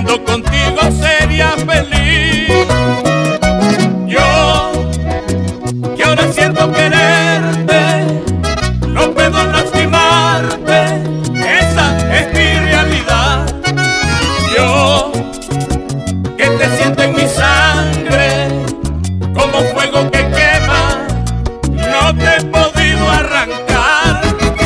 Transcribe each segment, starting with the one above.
viviendo contigo sería feliz. Yo, que ahora siento quererte, no puedo lastimarte, esa es mi realidad. Yo, que te siento en mi sangre, como fuego que quema, no te he podido arrancar.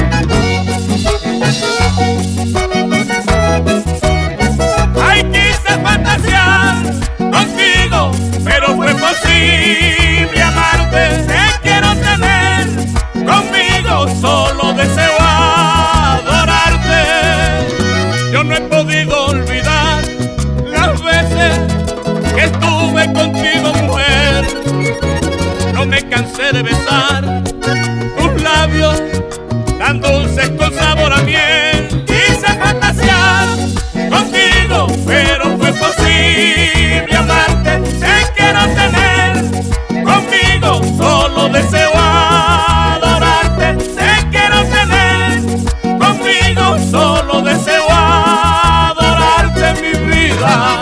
Ay, quise fantasear contigo, pero fue posible amarte. Te quiero tener conmigo, solo deseo adorarte. Yo no he podido olvidar las veces que estuve contigo, mujer. No me cansé de besar tus labios tan dulces con sabor a miel. Quise fantasear contigo, pero fue posible amarte. Te quiero tener conmigo, solo deseo adorarte. Te quiero tener conmigo, solo deseo adorarte, mi vida.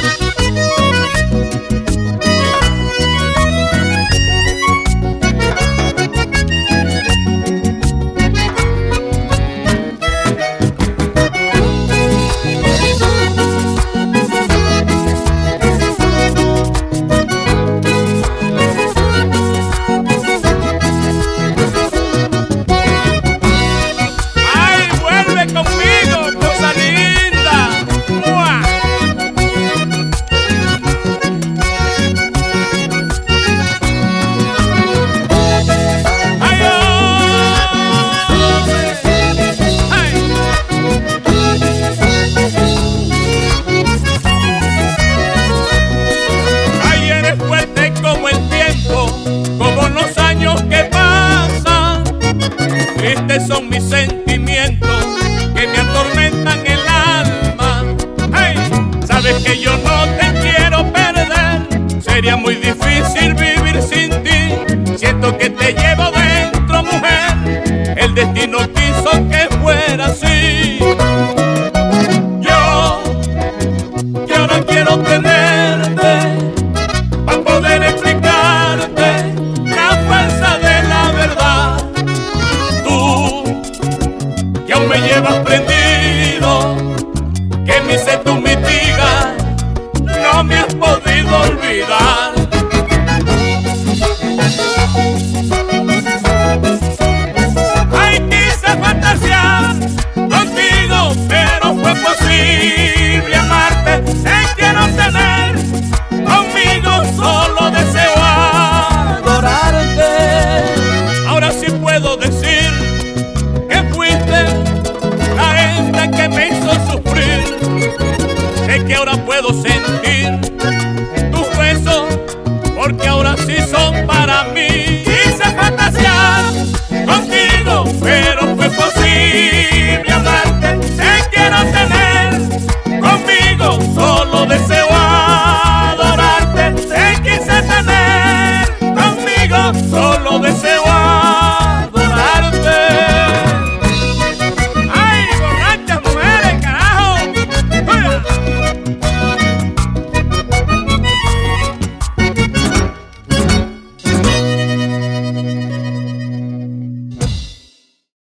Tristes son mis sentimientos que me atormentan el alma. Hey, sabes que yo no te quiero perder, sería muy difícil vivir sin ti. Siento que te llevo dentro, mujer, el destino quiso que fuera así. Yo, que ahora quiero tenerte, para poder explicarte la fuerza de la verdad. Que aún me llevas prendido, que mi sed tú mitigas, no me has podido olvidar.